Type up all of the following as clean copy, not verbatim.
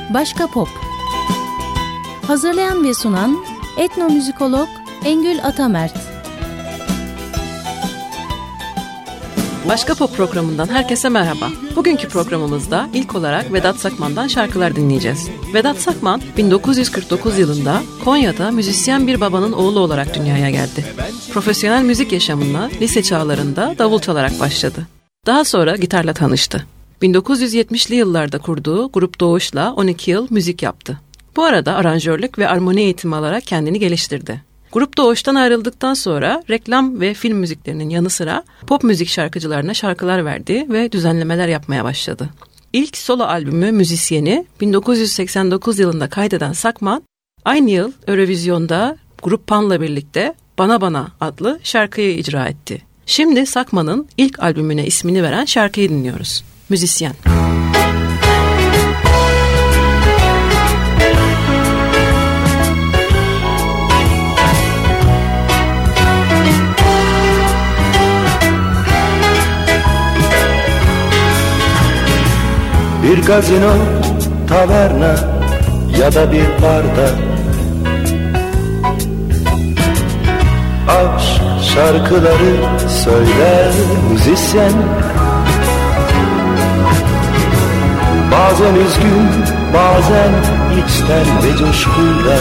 Başka Pop. Hazırlayan ve sunan etnomüzikolog Engül Atamert. Başka Pop programından herkese merhaba. Bugünkü programımızda ilk olarak Vedat Sakman'dan şarkılar dinleyeceğiz. Vedat Sakman 1949 yılında Konya'da müzisyen bir babanın oğlu olarak dünyaya geldi. Profesyonel müzik yaşamına lise çağlarında davul çalarak başladı. Daha sonra gitarla tanıştı. 1970'li yıllarda kurduğu Grup Doğuş'la 12 yıl müzik yaptı. Bu arada aranjörlük ve armoni eğitimi alarak kendini geliştirdi. Grup Doğuş'tan ayrıldıktan sonra reklam ve film müziklerinin yanı sıra pop müzik şarkıcılarına şarkılar verdi ve düzenlemeler yapmaya başladı. İlk solo albümü Müzisyeni 1989 yılında kaydeden Sakman, aynı yıl Eurovision'da Grup Pan'la birlikte Bana Bana adlı şarkıyı icra etti. Şimdi Sakman'ın ilk albümüne ismini veren şarkıyı dinliyoruz. Müzisyen. Bir gazino, taverna ya da bir barda aşk şarkıları söyler müzisyen. Bazen üzgün, bazen içten ve coşkuyla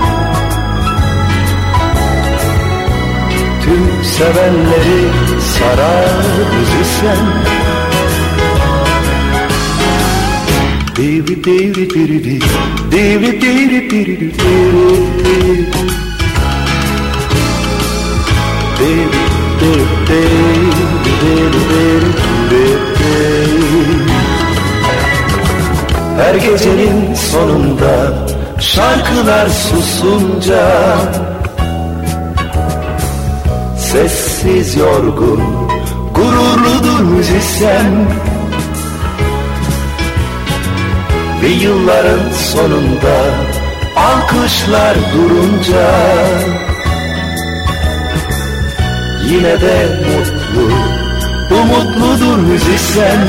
tüm sevenleri sarar müzisyen. Divri divri divri divri divri divri her gecenin sonunda şarkılar susunca sessiz yorgun gururludur müzisyen. Ve yılların sonunda alkışlar durunca yine de mutlu, umutludur müzisyen.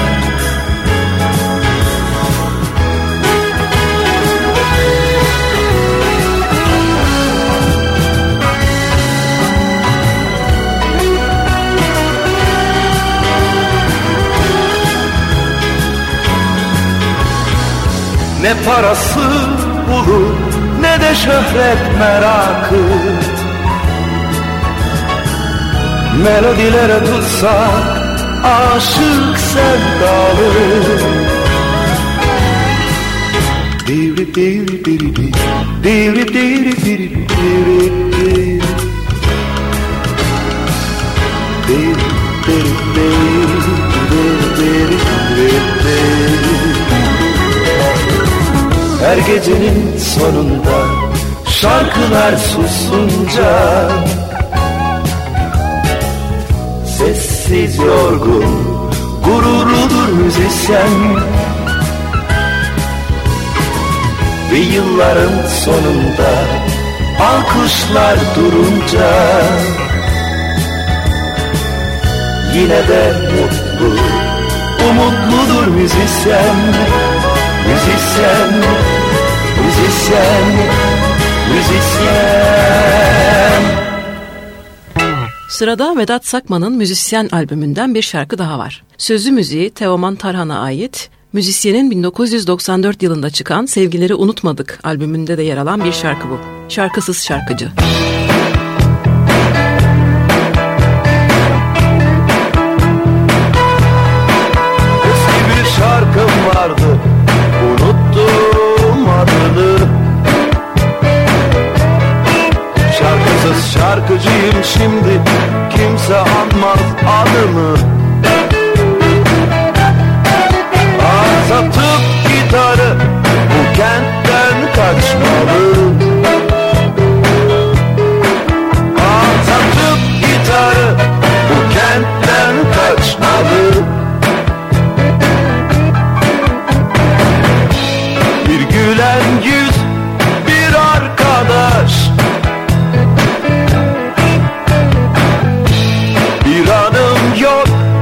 Ne parası bulur ne de şöhret merakı, melodilere tutsak aşık sevdalı. Divri divri divri divri divri divri divri her gecenin sonunda şarkılar susunca sessiz yorgun gururludur müzisyen. Ve yılların sonunda alkışlar durunca yine de mutlu, umutludur müzisyen. Müzisyen, müzisyen, müzisyen. Sırada Vedat Sakman'ın Müzisyen albümünden bir şarkı daha var. Sözü müziği Teoman Tarhan'a ait, müzisyenin 1994 yılında çıkan Sevgileri Unutmadık albümünde de yer alan bir şarkı bu. Şarkısız şarkıcı. Eski bir şarkım vardı, unuttum adını. Şarkısız şarkıcıyım şimdi, kimse anmaz adımı. Satıp gitarı bu kentten kaçmalı. Satıp gitarı bu kentten kaçmalı. Bir gülen yüz, bir arkadaş, bir anım yok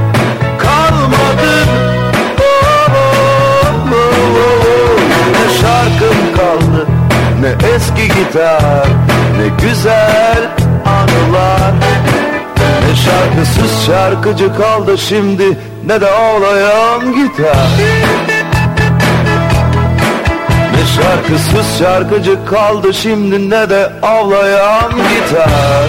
gitar. Ne güzel anılar. Ne şarkısız şarkıcı kaldı şimdi, ne de ağlayan gitar. Ne şarkısız şarkıcı kaldı şimdi, ne de ağlayan gitar.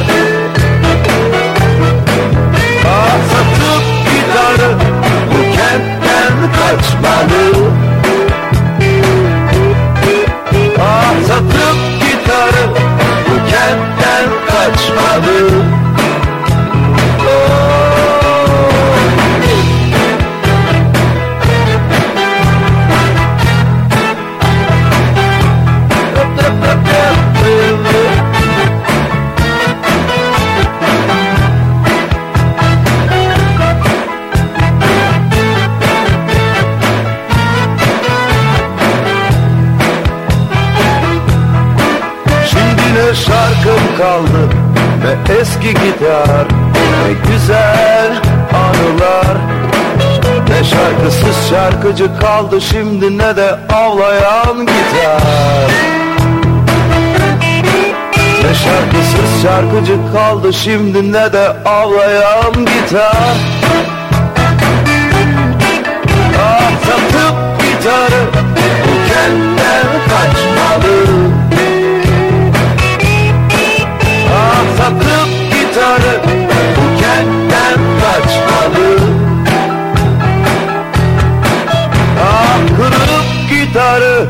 Ah, satıp gitarı bu kentten kaçmalı. Ah, satıp gitarı bu kentten kaçmalı. Şarkım kaldı ve eski gitar. Ne güzel anılar. Ne şarkısız şarkıcı kaldı şimdi, ne de ağlayan gitar. Ne şarkısız şarkıcı kaldı şimdi, ne de ağlayan gitar. Ah, satıp gitarı bu kentten kaçmalı. Ah, satıp gitarı bu kentten kaçmalı. Ah, kırıp gitarı.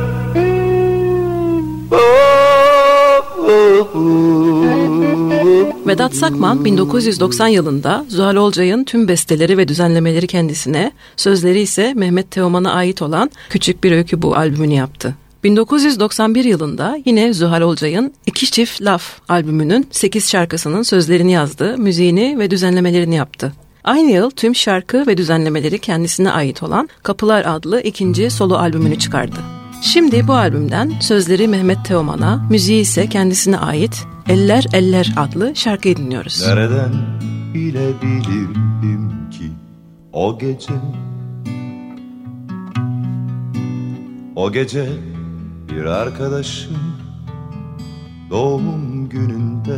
Vedat Sakman 1990 yılında Zuhal Olcay'ın tüm besteleri ve düzenlemeleri kendisine, sözleri ise Mehmet Teoman'a ait olan Küçük Bir Öykü Bu albümünü yaptı. 1991 yılında yine Zuhal Olcay'ın İki Çift Laf albümünün 8 şarkısının sözlerini yazdı, müziğini ve düzenlemelerini yaptı. Aynı yıl tüm şarkı ve düzenlemeleri kendisine ait olan Kapılar adlı ikinci solo albümünü çıkardı. Şimdi bu albümden sözleri Mehmet Teoman'a, müziği ise kendisine ait Eller Eller adlı şarkıyı dinliyoruz. Nereden bilebilirdim ki o gece bir arkadaşım doğum gününde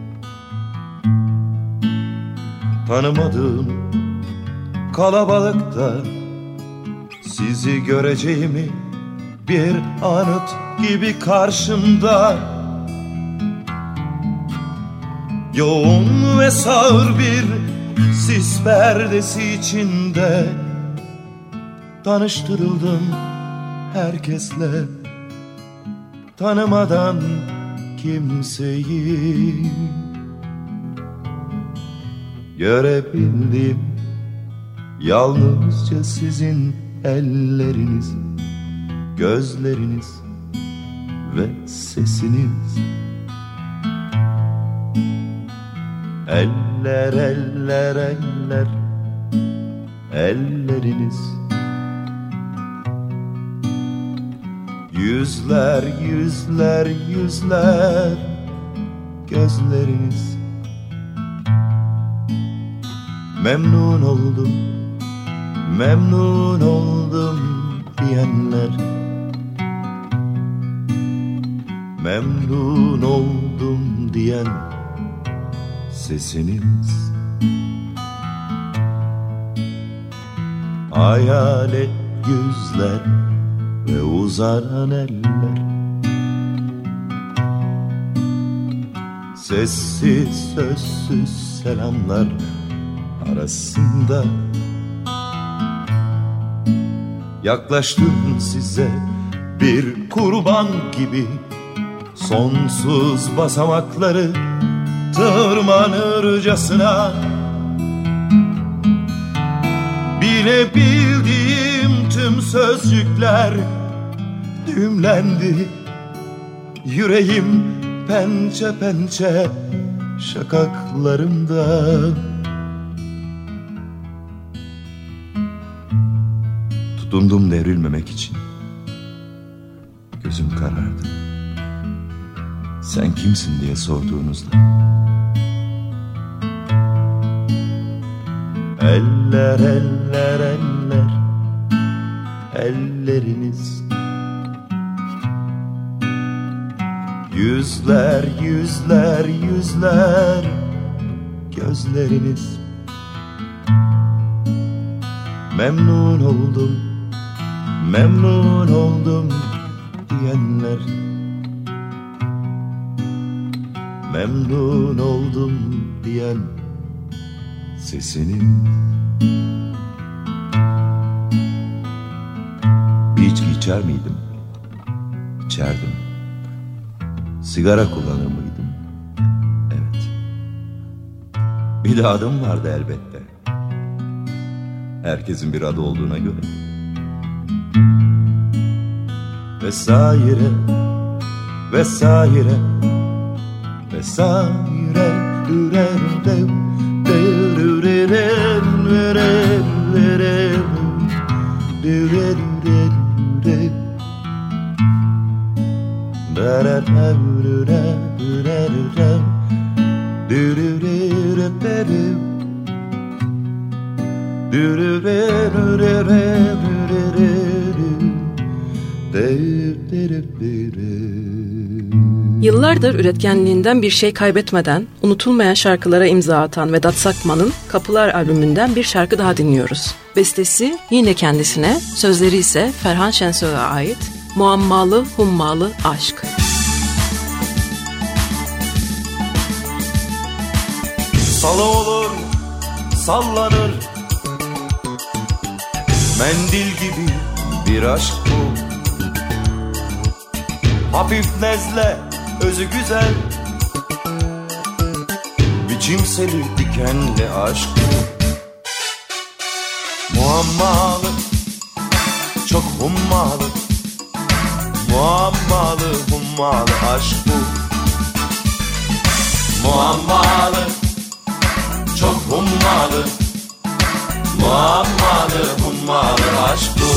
tanımadığım kalabalıkta sizi göreceğimi bir anıt gibi karşımda, yoğun ve sağır bir sis perdesi içinde tanıştırıldım herkesle, tanımadan kimseyi. Görebildim yalnızca sizin elleriniz, gözleriniz ve sesiniz. Eller eller eller, elleriniz. Yüzler yüzler yüzler, gözleriniz. Memnun oldum, memnun oldum diyenler, memnun oldum diyen sesiniz. Hayalet yüzler ve uzanan eller, sessiz sözsüz selamlar arasında yaklaştım size bir kurban gibi, sonsuz basamakları tırmanırcasına. Bilebildiğim tüm sözcükler düğümlendi, yüreğim pençe pençe şakaklarımda. Tutundum devrilmemek için, gözüm karardı. Sen kimsin diye sorduğunuzda, eller eller eller, elleriniz. Yüzler, yüzler, yüzler gözleriniz. Memnun oldum, memnun oldum diyenler. Memnun oldum diyen sesinin. İçki içer miydim? İçerdim. Sigara kullanır mıydım? Evet. Bir de adım vardı elbette. Herkesin bir adı olduğuna göre. Vesaire, vesaire, vesaire, Yıllardır üretkenliğinden bir şey kaybetmeden unutulmayan şarkılara imza atan Vedat Sakman'ın Kapılar albümünden bir şarkı daha dinliyoruz. Bestesi yine kendisine, sözleri ise Ferhan Şensoy'a ait Muammalı Hummalı Aşk. Salı olur, sallanır, mendil gibi bir aşk bu. Hafif nezle, özü güzel, biçimseli dikenli aşk bu. Muammalı, çok hummalı, muammalı hummalı aşk bu. Muammalı, çok hummalı, muammalı hummalı aşk bu.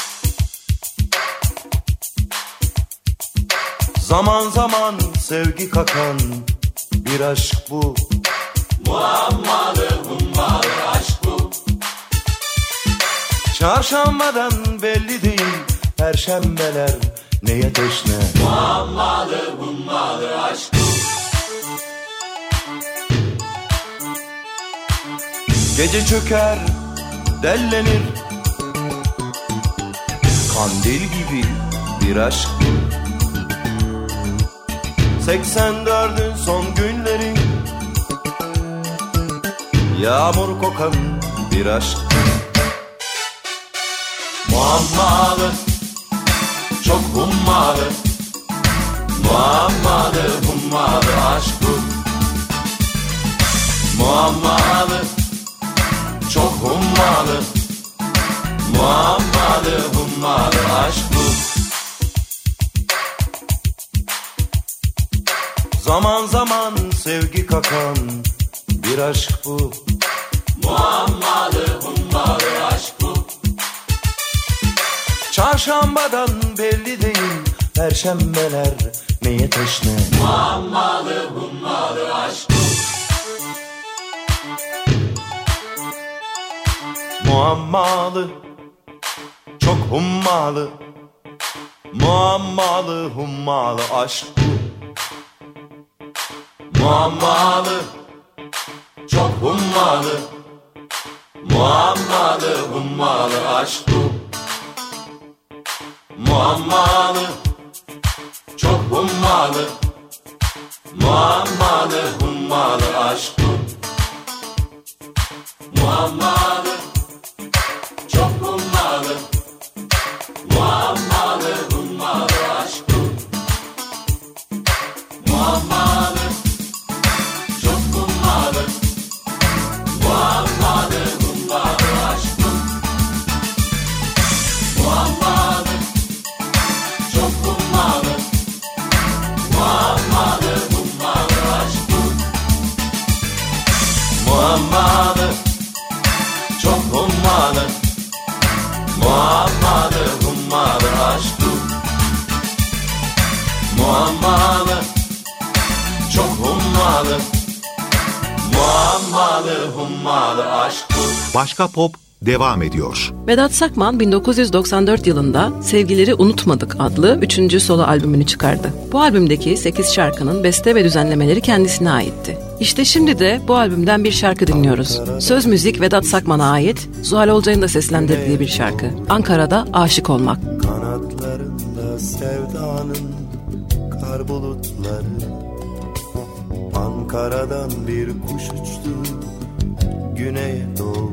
Zaman zaman sevgi kakan bir aşk bu. Muammalı hummalı aşk bu. Çarşambadan belli değil perşembeler neye teşne. Muammalı hummalı aşk bu. Gece çöker, dellenir, kandil gibi bir aşk bu. 84'ün son günleri, yağmur kokan bir aşk. Muammalı, çok hummalı, muammalı hummalı aşk bu. Muammalı, çok hummalı, muammalı hummalı aşk bu. Zaman zaman sevgi kakan bir aşk bu. Muammalı hummalı aşk bu. Çarşambadan belli değil perşembeler neye teşne. Muammalı hummalı aşk bu. Muammalı, çok hummalı, muammalı hummalı aşk bu. Muammalı, çok hummalı, muammalı hummalı aşk bu. Muammalı, çok hummalı, muammalı hummalı aşk bu. Muammalı, çok hummalı, muammalı hummalı aşk bu. Muammalı, çok hummalı, muammalı hummalı aşk bu. Muammalı, çok hummalı, muammalı hummalı aşk bu. Muammalı, çok hummalı, muammalı hummalı aşk bu. Muammalı, çok hummalı, muammalı hummalı aşk bu. Başka Pop devam ediyor. Vedat Sakman 1994 yılında Sevgileri Unutmadık adlı 3. solo albümünü çıkardı. Bu albümdeki 8 şarkının beste ve düzenlemeleri kendisine aitti. İşte şimdi de bu albümden bir şarkı dinliyoruz. Söz müzik Vedat Sakman'a ait, Zuhal Olcay'ın da seslendirdiği bir şarkı. Ankara'da Aşık Olmak. Kanatlarında sevdanın kar bulutları, Ankara'dan bir kuş uçtu güneye doğru.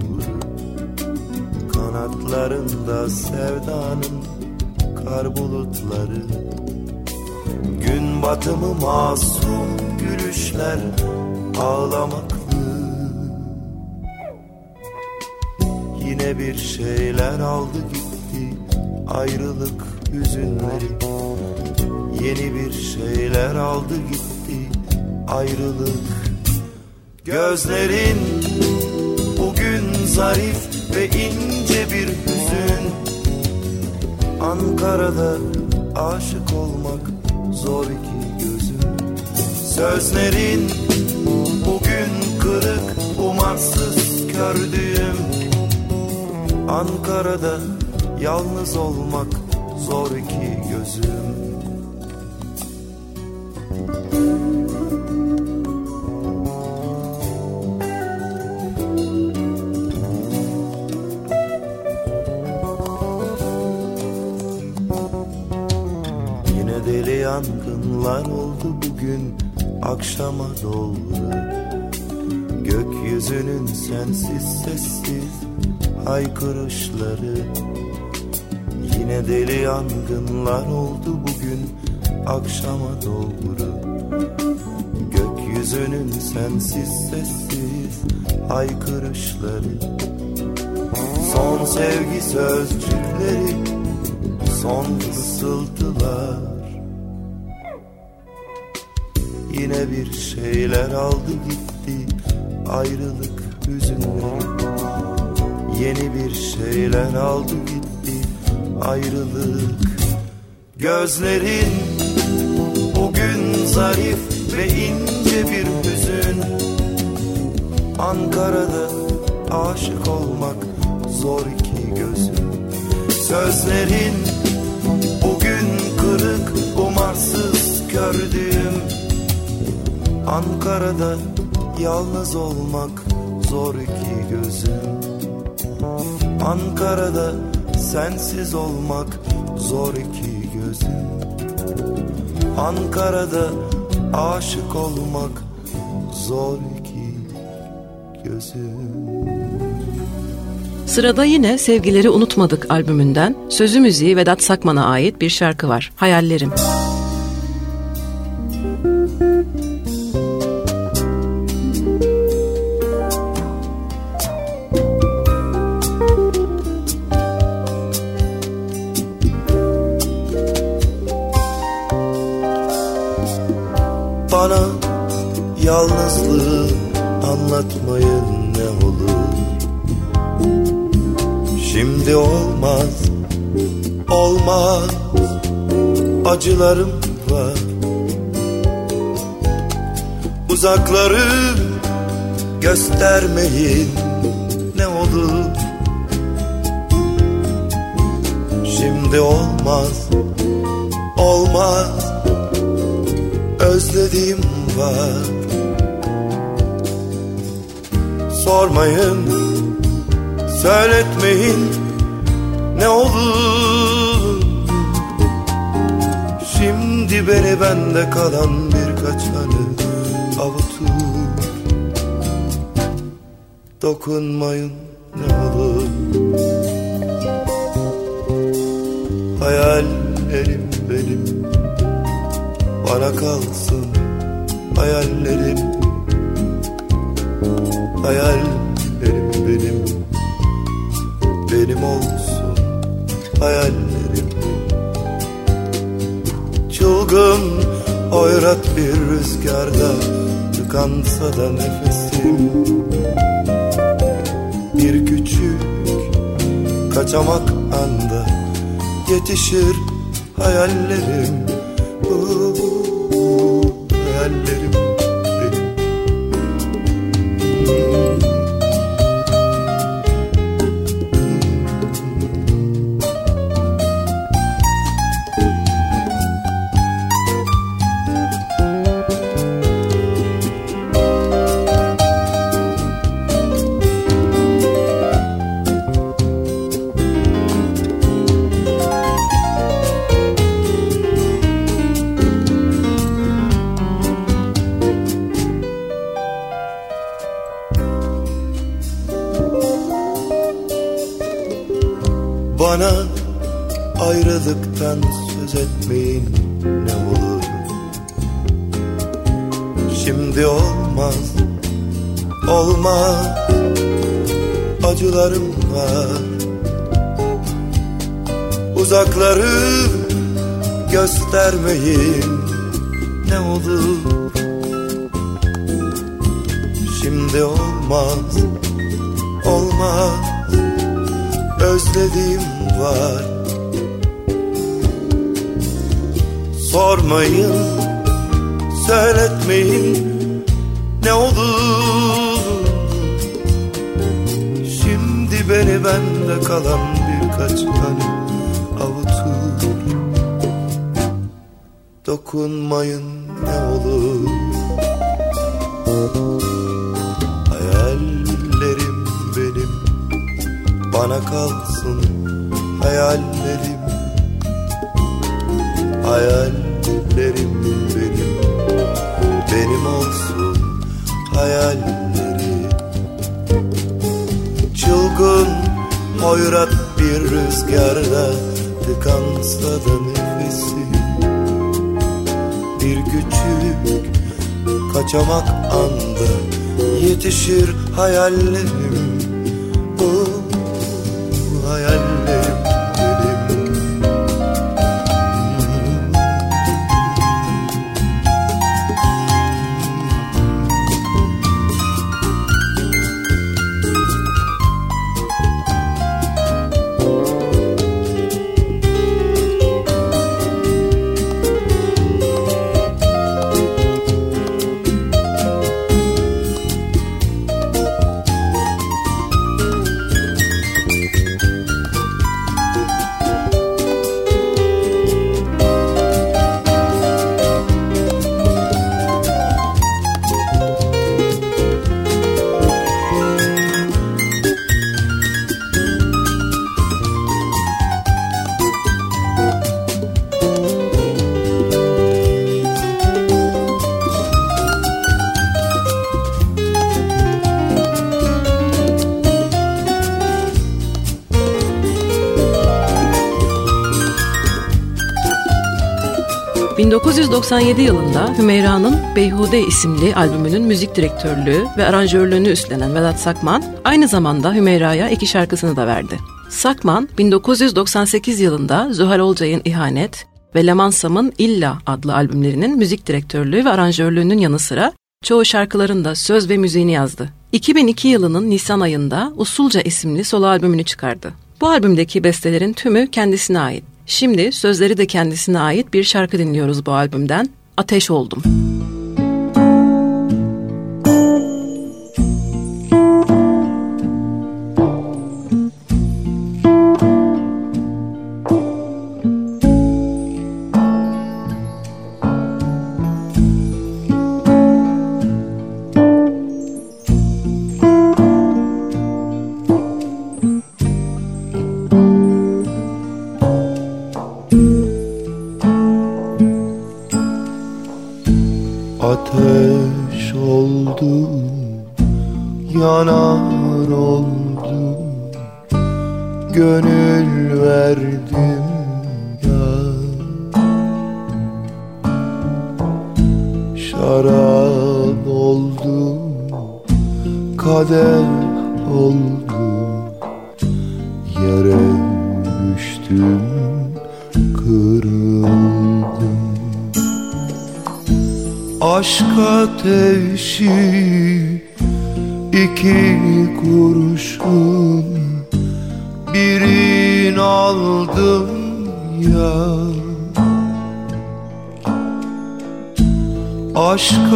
Kanatlarında sevdanın kar bulutları, gün batımı masum gülüşler ağlamaklı. Yine bir şeyler aldı gitti ayrılık hüzünleri. Yeni bir şeyler aldı gitti ayrılık. Gözlerin bugün zarif ve ince bir hüzün. Ankara'da aşık olmak zor iki gözüm. Sözlerin bugün kırık, umarsız kördüğüm. Ankara'da yalnız olmak zor iki gözüm. Deli yangınlar oldu bugün akşama doğru. Gökyüzünün sensiz sessiz haykırışları. Yine deli yangınlar oldu bugün akşama doğru. Gökyüzünün sensiz sessiz haykırışları. Son sevgi sözcükleri, son fısıltılar. Yine bir şeyler aldı gitti ayrılık hüzünleri. Yeni bir şeyler aldı gitti ayrılık. Gözlerin bugün zarif ve ince bir hüzün. Ankara'da aşık olmak zor iki gözüm. Sözlerin bugün kırık, umarsız kördüğüm. Ankara'da yalnız olmak zor iki gözüm. Ankara'da sensiz olmak zor iki gözüm. Ankara'da aşık olmak zor iki gözüm. Sırada yine Sevgileri Unutmadık albümünden sözü müziği Vedat Sakman'a ait bir şarkı var. Hayallerim. Bana yalnızlığı anlatmayın ne olur. Şimdi olmaz, olmaz, acılarım var. Uzakları göstermeyin ne olur. Şimdi olmaz, olmaz, özlediğim var. Sormayın, söyletmeyin ne olur. Şimdi beni bende kalan birkaç anı avutur. Dokunmayın ne olur. Hayallerim benim, bana kalsın hayallerim. Hayallerim benim, benim olsun hayallerim. Çılgın hoyrat bir rüzgarda tıkansa da nefesim. Bir küçük kaçamak anda yetişir hayallerim. Hayallerim benim. Ayrılıktan söz etmeyin ne olur. Şimdi olmaz, olmaz. Acılarım var. Uzakları göstermeyin ne olur. Şimdi olmaz, olmaz. Özlediğim var. Sormayın, söyletmeyin ne olur. Şimdi beni bende kalan birkaç tane avutur. Dokunmayın ne olur. Hayallerim benim, bana kalsın hayallerim. Hayallerim benim, benim olsun hayallerim. Çılgın, hoyrat bir rüzgarda tıkansa da nefesim. Bir küçük kaçamak anda yetişir hayallerim. Oh, hayallerim benim. 1997 yılında Hümeyra'nın Beyhude isimli albümünün müzik direktörlüğü ve aranjörlüğünü üstlenen Vedat Sakman, aynı zamanda Hümeyra'ya 2 şarkısını da verdi. Sakman, 1998 yılında Zuhal Olcay'ın İhanet ve Leman Sam'ın İlla adlı albümlerinin müzik direktörlüğü ve aranjörlüğünün yanı sıra çoğu şarkıların da söz ve müziğini yazdı. 2002 yılının Nisan ayında Usulca isimli solo albümünü çıkardı. Bu albümdeki bestelerin tümü kendisine ait. Şimdi sözleri de kendisine ait bir şarkı dinliyoruz bu albümden. Ateş Oldum. Ateş oldum, yanar oldum, gönül verdim ya. Şarap oldum, kadeh oldum, yere düştüm, kırıldım. Aşk ateşi 2 kurşun, birini aldım ya. Aşk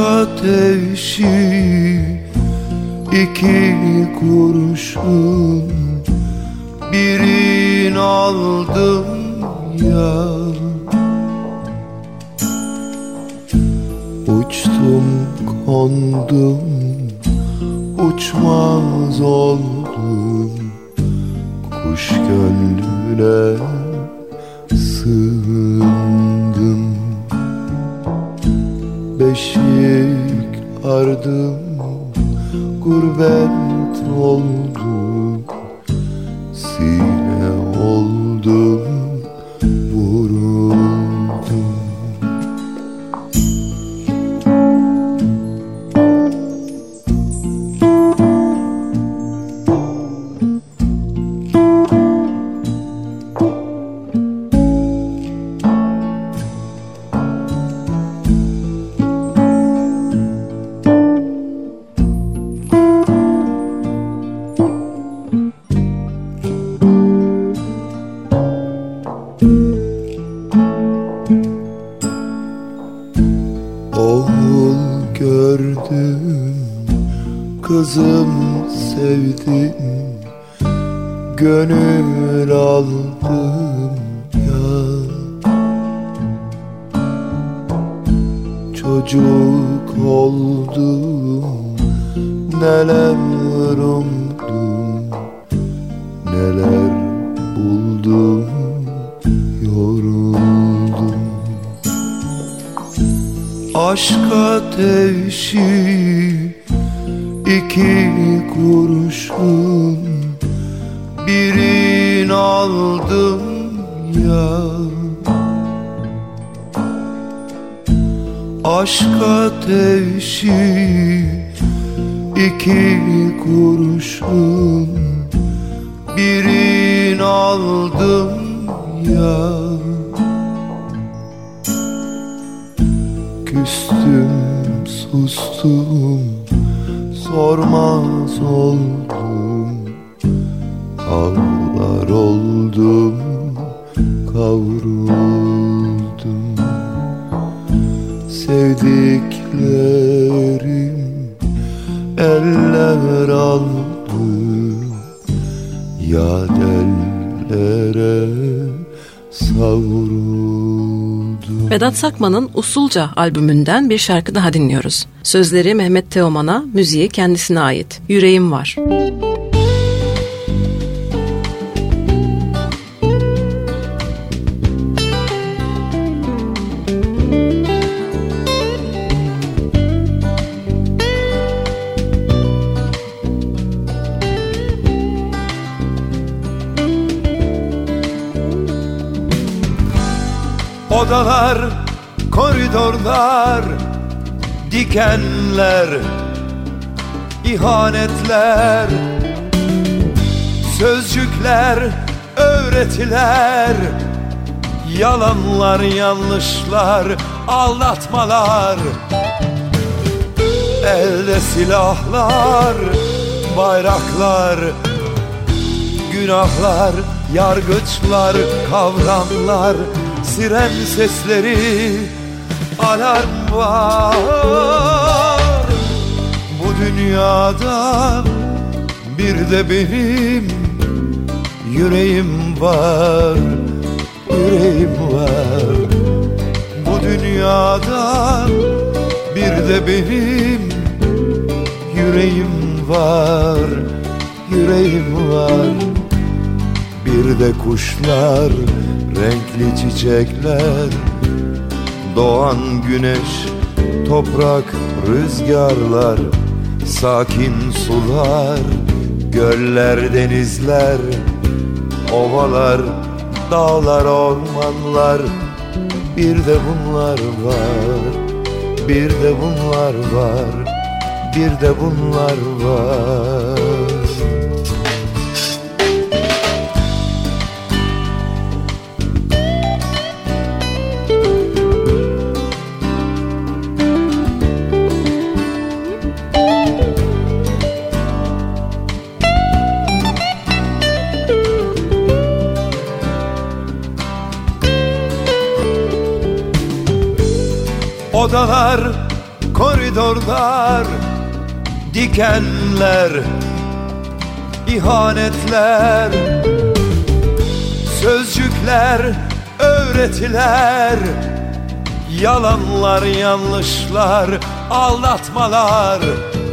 ateşi 2 kurşun, birini aldım ya. Uçtum kondum, uçmaz oldum, kuş gönlüne sığındım. Beşik ardım, gurbet oldum, sine oldum, kızım sevdim, gönül aldım ya. Çocuk oldum, neler umdum, neler buldum, yoruldum. Aşk ateşi iki kurşun, birini aldım ya. Aşk ateşi iki kurşun, birini aldım ya. Küstüm, sustum, sormaz oldum, ağlar oldum, kavruldum. Sevdiklerim eller aldı, yad ellere savruldum. Vedat Sakman'ın Usulca albümünden bir şarkı daha dinliyoruz. Sözleri Mehmet Teoman'a, müziği kendisine ait. Yüreğim Var. Odalar, koridorlar, dikenler, ihanetler, sözcükler, öğretiler, yalanlar, yanlışlar, aldatmalar. Elde silahlar, bayraklar, günahlar, yargıçlar, kavramlar, siren sesleri, alarm var. Bu dünyada bir de benim yüreğim var, yüreğim var. Bu dünyada bir de benim yüreğim var, yüreğim var. Bir de kuşlar, renkli çiçekler, doğan güneş, toprak, rüzgarlar, sakin sular, göller, denizler, ovalar, dağlar, ormanlar. Bir de bunlar var, bir de bunlar var, bir de bunlar var. Odalar, koridorlar, dikenler, ihanetler, sözcükler, öğretiler, yalanlar, yanlışlar, aldatmalar.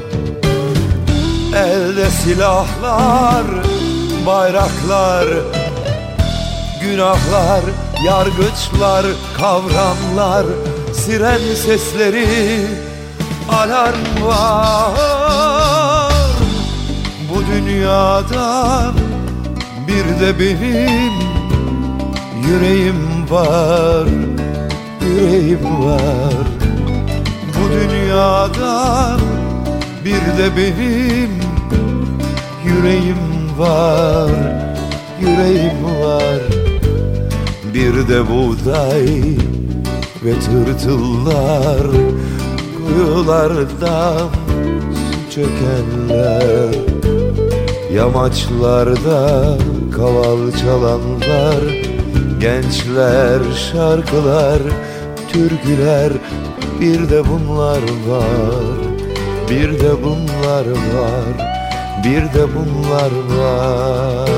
Elde silahlar, bayraklar, günahlar, yargıçlar, kavramlar, siren sesleri, alarm var. Bu dünyada bir de benim yüreğim var, yüreğim var. Bu dünyada bir de benim yüreğim var, yüreğim var. Bir de buğday ve tırtıllar, kuyulardan su çökenler, yamaçlarda kaval çalanlar, gençler, şarkılar, türküler. Bir de bunlar var, Bir de bunlar var, bir de bunlar var.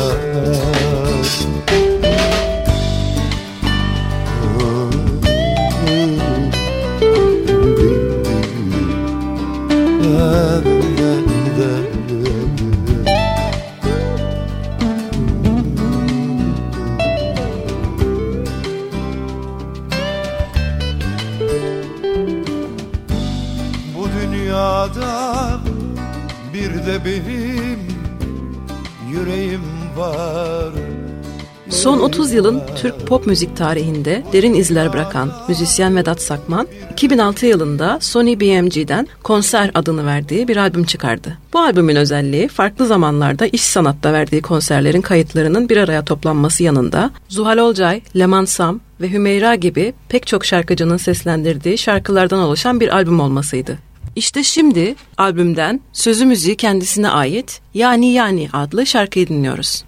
Bu dünyada bir de benim yüreğim var. Son 30 yılın Türk pop müzik tarihinde derin izler bırakan müzisyen Vedat Sakman, 2006 yılında Sony BMG'den Konser adını verdiği bir albüm çıkardı. Bu albümün özelliği farklı zamanlarda iş sanatta verdiği konserlerin kayıtlarının bir araya toplanması yanında Zuhal Olcay, Leman Sam ve Hümeyra gibi pek çok şarkıcının seslendirdiği şarkılardan oluşan bir albüm olmasıydı. İşte şimdi albümden sözü müziği kendisine ait Yani adlı şarkıyı dinliyoruz.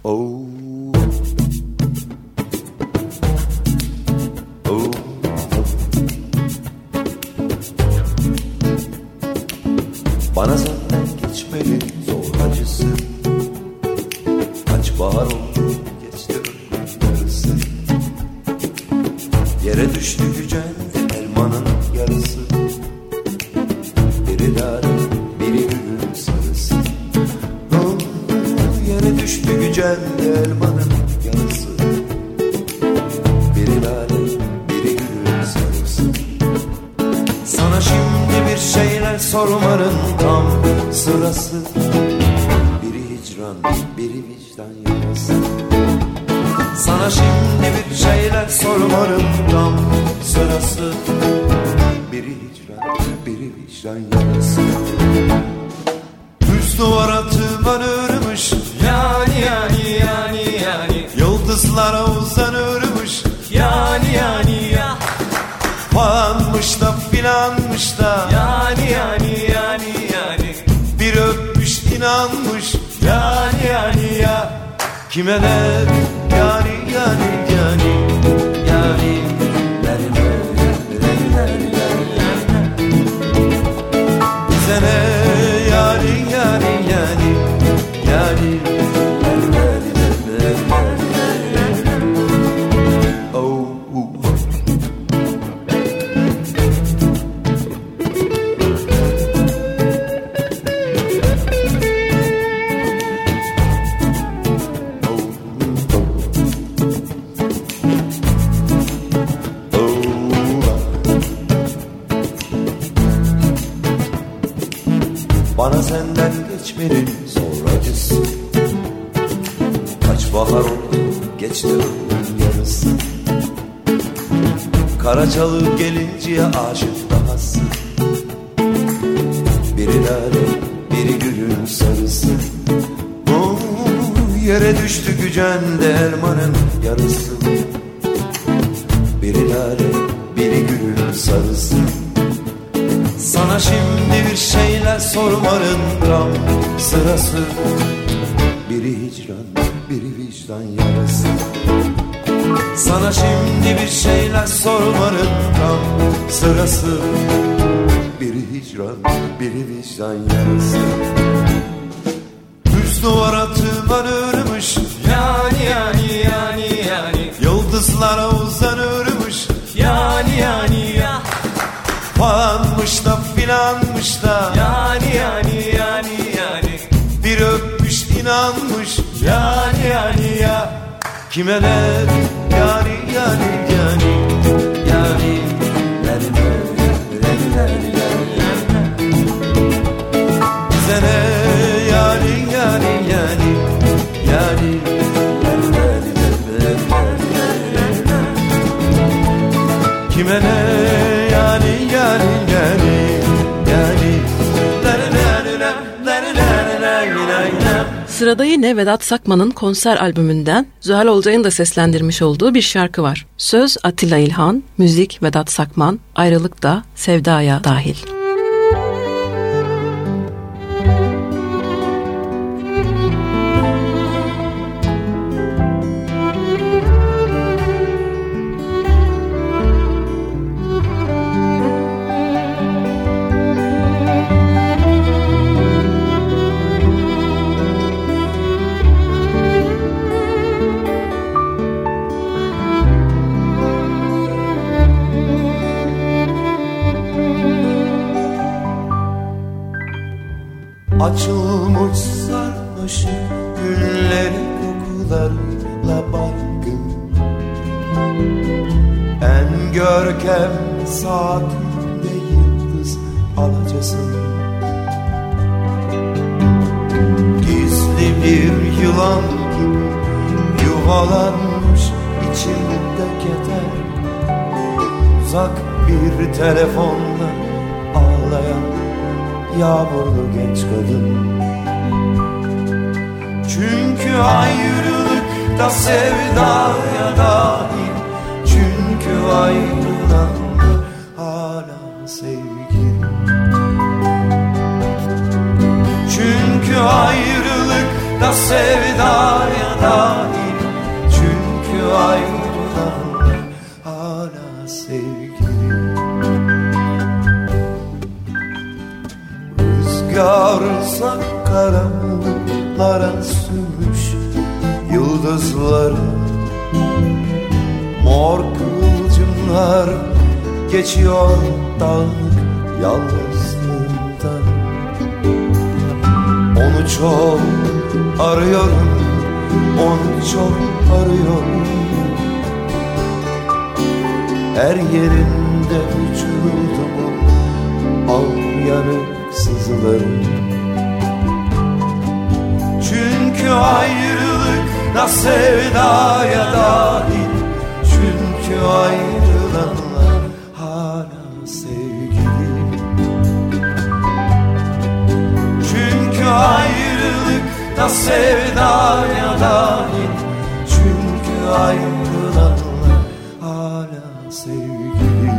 Bana senden geçmeli zor acısı. Kaç bahar oldu geçti ömrün yarısı. Yere düştü gücendi elmanın yarısı. Biri lale biri gülün sarısı. Yere düştü gücendi elmanın yarısı. Biri lale biri gülün sarısı. Sana şimdi bir şeyler sormanın tam sırası. Biri hicran, biri vicdan yarası. Sana şimdi bir şeyler sormanın tam sırası. Biri hicran, biri vicdan yarası. Düz duvara tırmanırmış Yani yıldızlara uzanırmış Yani falanmış da filanmış da Yani bir öpmüş inanmış Yani ya kime ne Yani bize ne Bana senden geçmenin zor acısı. Kaç bahar oldu geçti ömrün yarısı. Karaçalı gelinceye aşık dahası. Biri lale biri gülün sarısı. Yere düştü gücendi elmanın yarısı. Biri lale biri gülün sarısı. Sana şimdi bir şeyler sormanın tam sırası. Biri hicran, biri vicdan yarası. Sana şimdi bir şeyler sormanın tam sırası. Biri hicran, biri vicdan yarası. Düz duvara tırmanırmış Yani yıldızlara uzanırmış Yani falanmış da filanmış da Yani bir öpmüş inanmış Yani ya kime ne Yani bize ne kime ne Sırada yine Vedat Sakman'ın konser albümünden Zuhal Olcay'ın da seslendirmiş olduğu bir şarkı var. Söz Atilla İlhan, müzik Vedat Sakman, ayrılık da sevdaya dahil. Açılmış sarmaşık günleri kokularla baygın. En görkem saatinde yıldız alacasın. Gizli bir yılan gibi yuvalanmış içimde keder. Uzak bir telefonla ağlayan yağmurlu genç kadın. Çünkü ayrılıkta sevdaya dahil. Çünkü ayrılanlar hala sevgi. Çünkü ayrılıkta sevdaya dahil. Çünkü ayrılanlar hala sevgi. Rüzgarsa karanlıklara sürmüş yıldızları. Mor kıvılcımlar geçiyor dağınık yalnızlığından. Onu çok arıyorum, onu çok arıyorum. Her yerinde vücudumun al yanık sızılarım. Çünkü ayrılıkta sevdaya dahil. Çünkü ayrılanlar hala sevgili. Çünkü ayrılıkta sevdaya dahil. Çünkü ayrılanlar hala sevgili.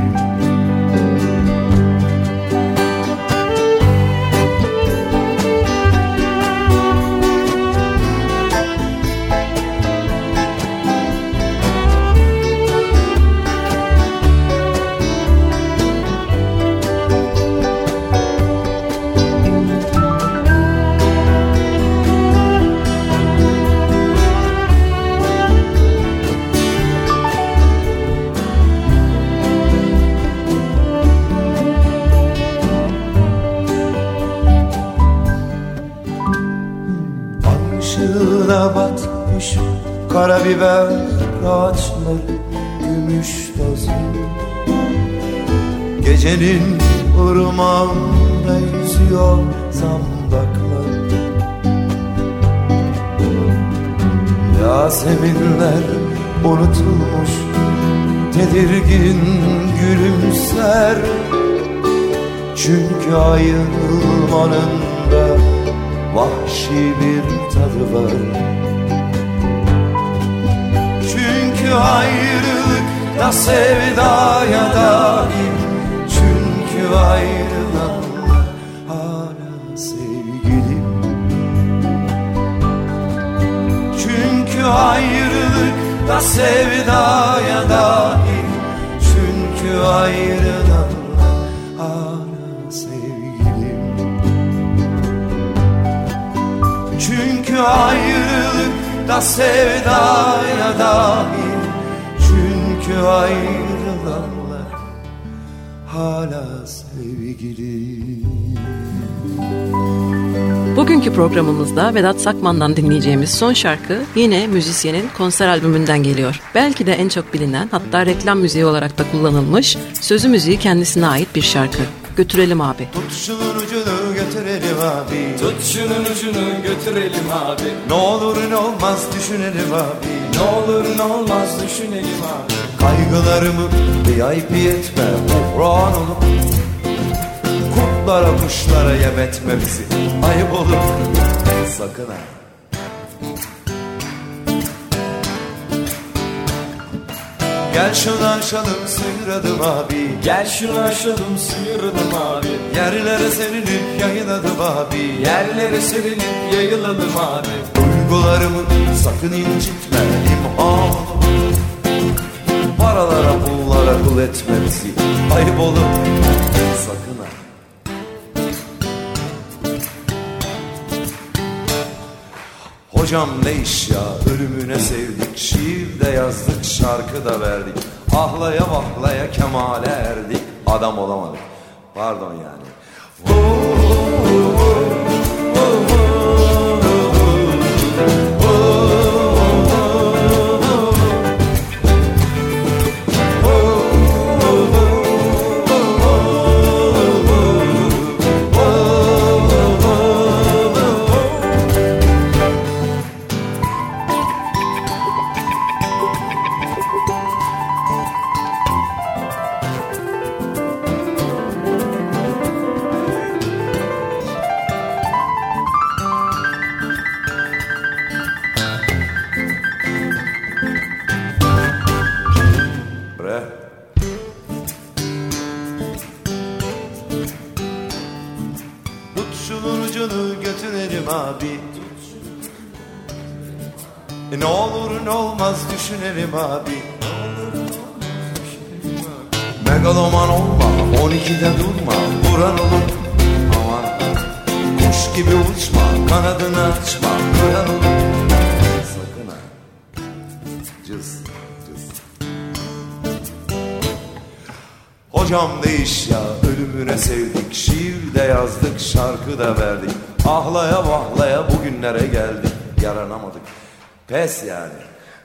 Batmış karabiber ağaçları gümüş tozu. Gecenin ırmağında yüzüyor zambaklar. Yaseminler unutulmuş tedirgin gülümser. Çünkü ayrılmanın da vahşi bir tadı var. Çünkü ayrılıkta sevdaya dahil. Çünkü ayrılanlar hala sevgili. Çünkü ayrılıkta sevdaya dahil. Çünkü ayrılanlar hala sevgili. Çünkü ayrılıkta sevdaya dahil. Çünkü ayrılanlar hala sevgili. Bugünkü programımızda Vedat Sakman'dan dinleyeceğimiz son şarkı yine müzisyenin konser albümünden geliyor. Belki de en çok bilinen, hatta reklam müziği olarak da kullanılmış, sözü müziği kendisine ait bir şarkı. Götürelim abi. Tut şunun ucunu götürelim abi. Tut şunun ucunu götürelim abi. Ne olur ne olmaz düşünelim abi. Ne olur ne olmaz düşünelim abi. Kaygılarımı VIP etme buhran olup. Kurtlara kuşlara yem etme bizi. Ayıp olur sakın ha. Gel şunu aşalım sıyıralım abi. Gel şunu aşalım sıyıralım abi. Yerlere serilip yayılalım abi. Yerlere serilip yayılalım abi. Duygularımı sakın incitme imha. Paralara pullara kul etme bizi. Ayıp olur sakın ha. Hocam ne iş ya, ölümüne sevdik. Şiir de yazdık, şarkı da verdik. Ahlaya vahlaya kemale erdik. Adam olamadık, pardon yani. abi. Ne olur ne olmaz düşünelim abi. Megaloman olma, 12'de durma, vuran olur. Aman, kuş gibi uçma, kanadını açma, vuran olur. Sakın ha, cız cız. Hocam değiş ya, ölümüne sevdik, şiir de yazdık, şarkı da verdik. Ahlaya vahlaya bugünlere geldik, yaranamadık. Pes yani.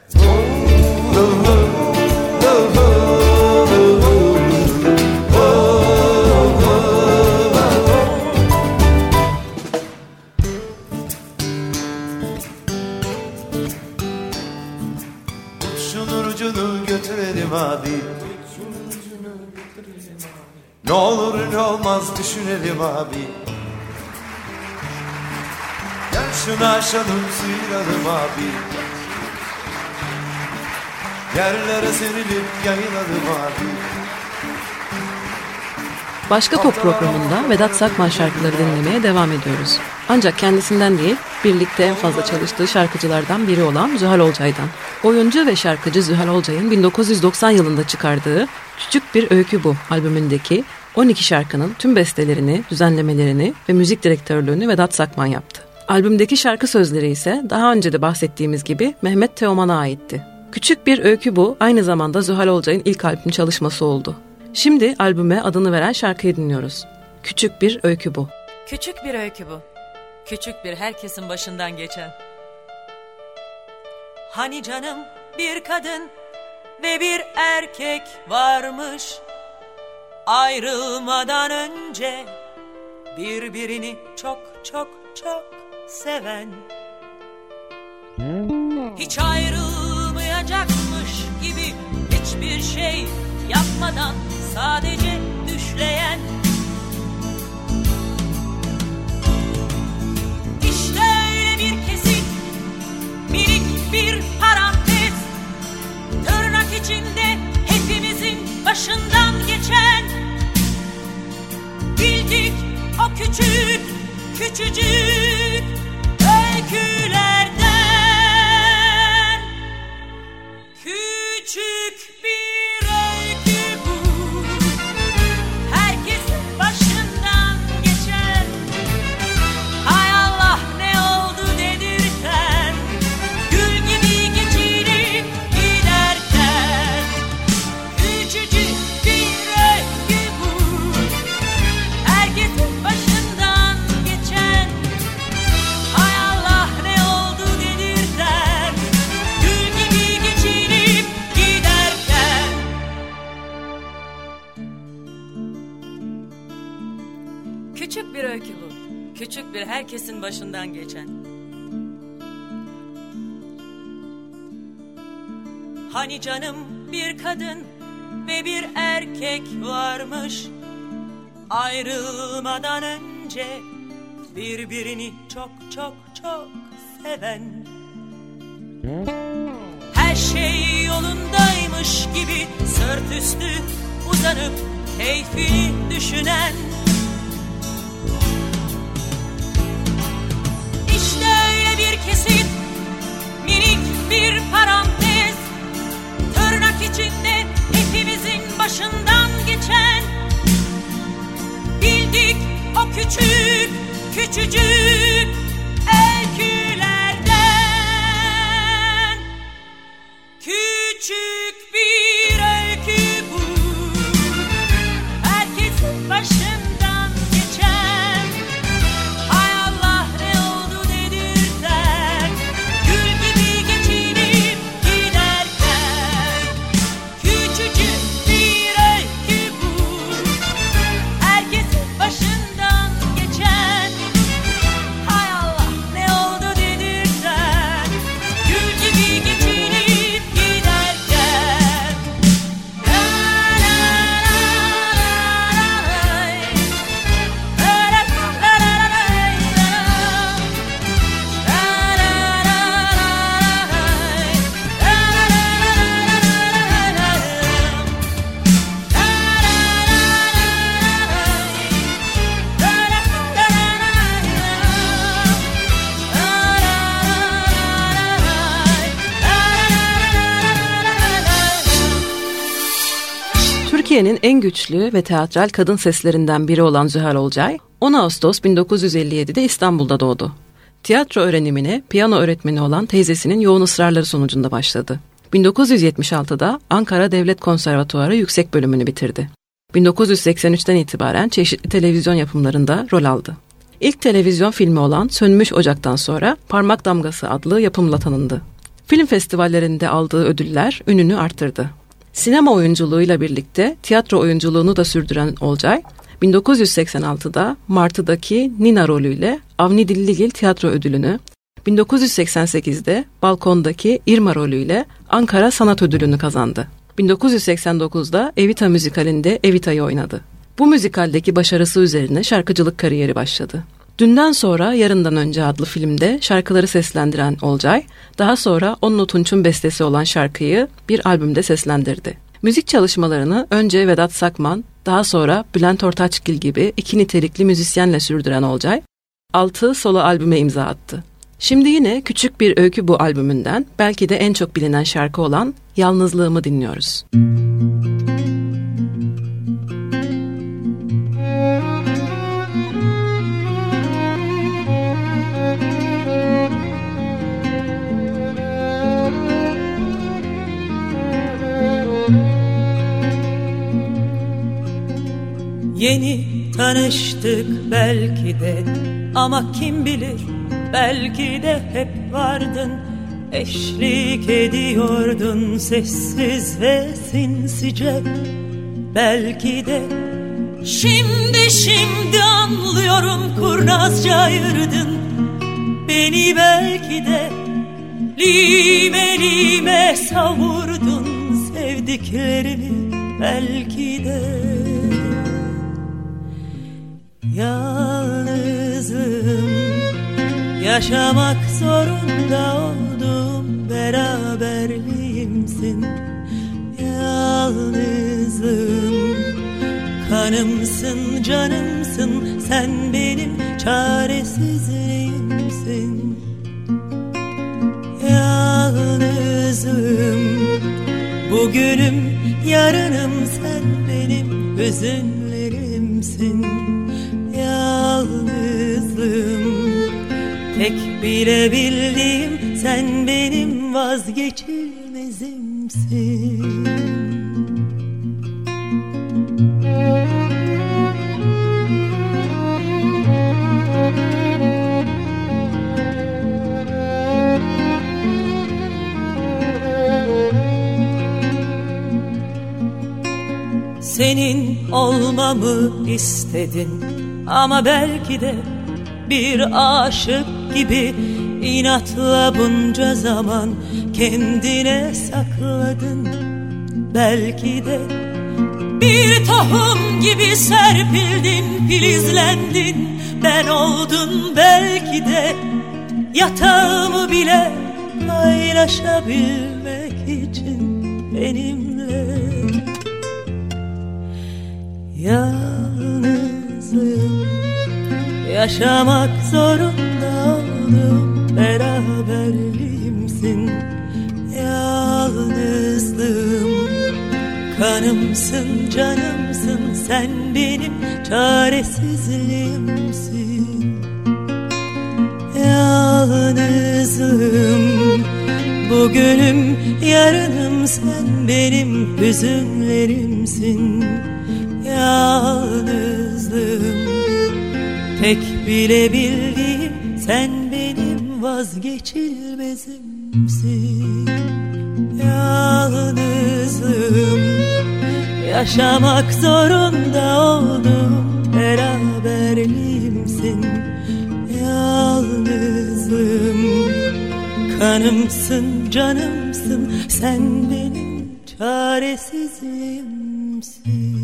Şunun ucunu götürelim abi. Ne olur ne olmaz düşünelim abi. Gel şunu aşalım, sıyıralım abi. Yerlere serilip yayılalım abi. Başka Pop programında Vedat Sakman şarkıları dinlemeye devam ediyoruz. Ancak kendisinden değil, birlikte en fazla çalıştığı şarkıcılardan biri olan Zühal Olcay'dan. Oyuncu ve şarkıcı Zühal Olcay'ın 1990 yılında çıkardığı Küçük Bir Öykü Bu albümündeki 12 şarkının tüm bestelerini, düzenlemelerini ve müzik direktörlüğünü Vedat Sakman yaptı. Albümdeki şarkı sözleri ise daha önce de bahsettiğimiz gibi Mehmet Teoman'a aitti. Küçük Bir Öykü Bu aynı zamanda Zühal Olcay'ın ilk albüm çalışması oldu. Şimdi albüme adını veren şarkıyı dinliyoruz. Küçük Bir Öykü Bu. Küçük bir öykü bu. Küçük bir herkesin başından geçen. Hani canım bir kadın ve bir erkek varmış. Ayrılmadan önce birbirini çok çok çok seven. Hiç ayrılmayacakmış gibi hiçbir şey yapmadan sadece düşleyen. İşte öyle bir kesit, minik bir parantez, tırnak içinde hepimizin başından geçen. Bildik o küçük, küçücük öykülerden. Küçük bir öykü bu, herkesin başından geçen. Hay Allah ne oldu dedirten, gül gibi geçirip giderken. Küçücük bir öykü bu, herkesin başından geçen. Hay Allah ne oldu dedirten, gül gibi geçirip giderken. Küçük bir öykü bu, küçük bir herkesin başından geçen. Hani canım bir kadın ve bir erkek varmış. Ayrılmadan önce birbirini çok çok çok seven. Her şey yolundaymış gibi sırt üstü uzanıp keyfini düşünen. İşte öyle bir kesit, minik bir parantez, tırnak içinde hepimizin başından geçen. Bildik o küçük, küçücük öykülerden. Küçük bir öykü bu, herkesin başından geçen. Hay Allah ne oldu dedirten, gül gibi geçirip giderken. Küçücük bir öykü bu, herkesin başından geçen. Türkiye'nin en güçlü ve teatral kadın seslerinden biri olan Zühal Olcay, 10 Ağustos 1957'de İstanbul'da doğdu. Tiyatro öğrenimine piyano öğretmeni olan teyzesinin yoğun ısrarları sonucunda başladı. 1976'da Ankara Devlet Konservatuarı yüksek bölümünü bitirdi. 1983'ten itibaren çeşitli televizyon yapımlarında rol aldı. İlk televizyon filmi olan Sönmüş Ocak'tan sonra Parmak Damgası adlı yapımla tanındı. Film festivallerinde aldığı ödüller ününü arttırdı. Sinema oyunculuğuyla birlikte tiyatro oyunculuğunu da sürdüren Olcay, 1986'da Martı'daki Nina rolüyle Avni Dilligil Tiyatro Ödülünü, 1988'de Balkon'daki Irma rolüyle Ankara Sanat Ödülünü kazandı. 1989'da Evita müzikalinde Evita'yı oynadı. Bu müzikaldeki başarısı üzerine şarkıcılık kariyeri başladı. Dünden Sonra Yarından Önce adlı filmde şarkıları seslendiren Olcay, daha sonra Onno Tunç'un bestesi olan şarkıyı bir albümde seslendirdi. Müzik çalışmalarını önce Vedat Sakman, daha sonra Bülent Ortaçgil gibi iki nitelikli müzisyenle sürdüren Olcay, 6 solo albüme imza attı. Şimdi yine küçük bir öykü bu albümünden, belki de en çok bilinen şarkı olan Yalnızlığımı dinliyoruz. Yeni tanıştık belki de, ama kim bilir, belki de hep vardın. Eşlik ediyordun sessiz ve sinsice. Belki de şimdi anlıyorum, kurnazca ayırdın beni. Belki de lime lime savurdun sevdiklerimi. Belki de yalnızım, yaşamak zorunda oldum, beraberliğimsin. Yalnızım, kanımsın, canımsın, sen benim çaresizliğimsin. Yalnızım, bugünüm, yarınım, sen benim hüzünlerimsin. Yalnızım, tek bilebildiğim, sen benim vazgeçilmezimsin. Senin olmamı istedin, ama belki de bir aşık gibi inatla bunca zaman kendine sakladın. Belki de bir tohum gibi serpildin, filizlendin, ben oldun. Belki de yatağımı bile paylaşabilmek için benimle. Yalnızım, yaşamak zorunda oldum, beraberliğimsin. Yalnızlığım, kanımsın, canımsın, sen benim çaresizliğimsin. Yalnızım, bugünüm, yarınım, sen benim hüzünlerimsin. Yalnızlığım, tek bilebildiğim, sen benim vazgeçilmezimsin. Yalnızlığım, yaşamak zorunda oldum, beraberliğimsin. Yalnızlığım, kanımsın, canımsın, sen benim çaresizliğimsin.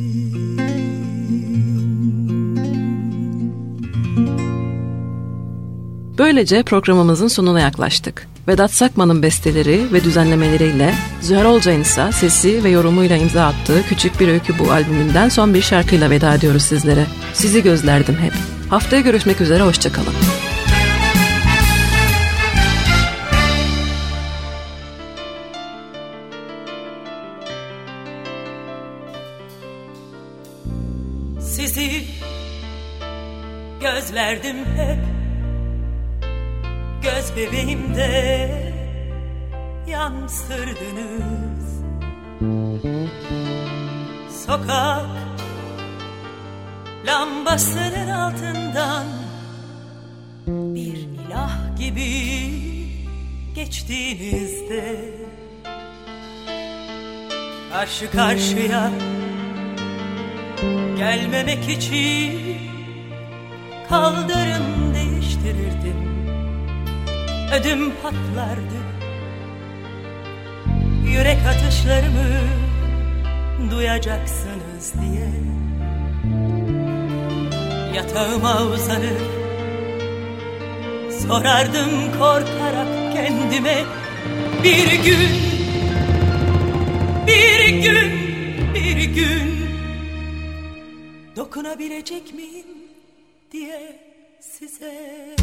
Böylece programımızın sonuna yaklaştık. Vedat Sakman'ın besteleri ve düzenlemeleriyle, Zühal Olcay'ın ise sesi ve yorumuyla imza attığı Küçük Bir Öykü bu albümünden son bir şarkıyla veda ediyoruz sizlere. Sizi gözlerdim hep. Haftaya görüşmek üzere, hoşçakalın. Sizi gözlerdim hep, göz bebeğimde yansırdınız. Sokak lambasının altından bir ilah gibi geçtiğinizde, karşı karşıya gelmemek için kaldırım değiştirirdim. Ödüm patlardı, yürek atışlarımı duyacaksınız diye. Yatağıma uzanır sorardım korkarak kendime, bir gün, bir gün, bir gün dokunabilecek miyim diye size.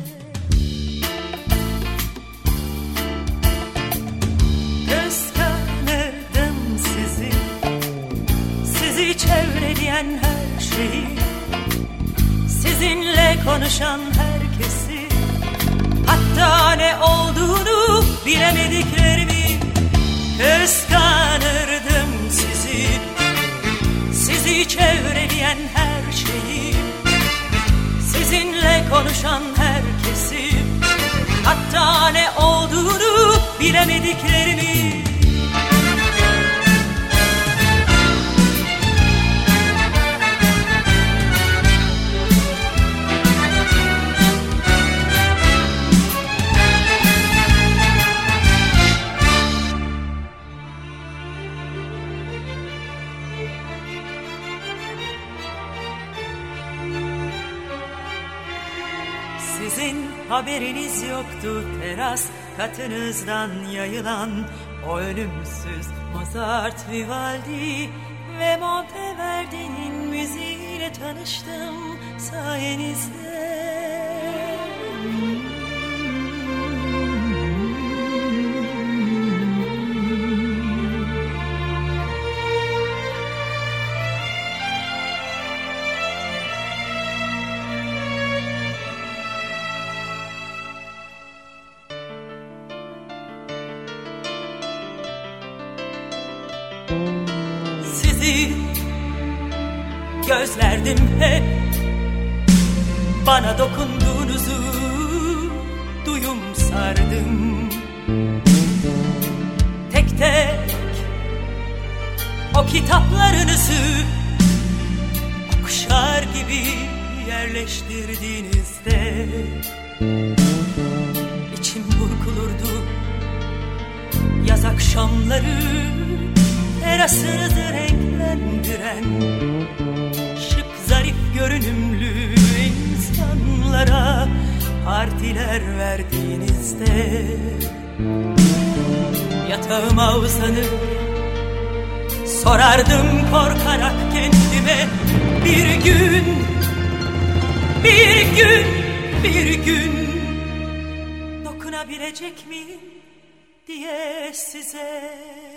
Kıskanırdım sizi, sizi çevreleyen her şeyi, sizinle konuşan herkesi, hatta ne olduğunu bilemediklerimi. Kıskanırdım sizi, sizi çevreleyen her şeyi, sizinle konuşan herkesi, hatta ne olduğunu bilemediklerimi. Sizin haberiniz yoktu teras katınızdan yayılan o ölümsüz Mozart, Vivaldi ve Monteverdi'nin müziğiyle tanıştım sayenizde. Sizi gözlerdim hep, bana dokunduğunuzu duyum sardım. Tek tek o kitaplarınızı okşar gibi yerleştirdiğinizde içim burkulurdu. Yaz akşamları terasınızı renklendiren şık zarif görünümlü insanlara partiler verdiğinizde, yatağıma uzanır sorardım korkarak kendime, bir gün, bir gün, bir gün dokunabilecek miyim diye size.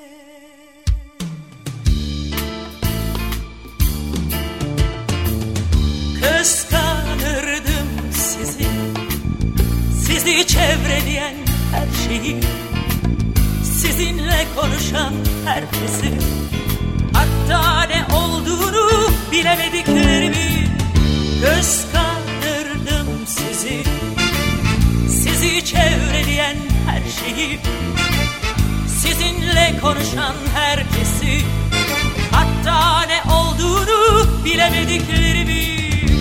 Kıskanırdım sizi, sizi çevreleyen her şeyi, sizinle konuşan herkesi, hatta ne olduğunu bilemediklerimi. Kıskanırdım sizi, sizi çevreleyen her şeyi, sizinle konuşan herkesi, hatta ne olduğunu bilemediklerimi.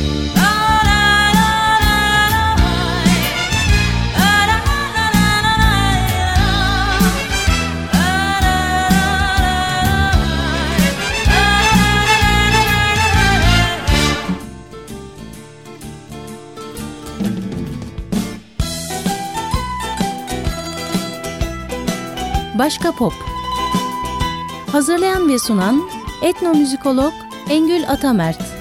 Başka Pop. Hazırlayan ve sunan etnomüzikolog Engül Atamert.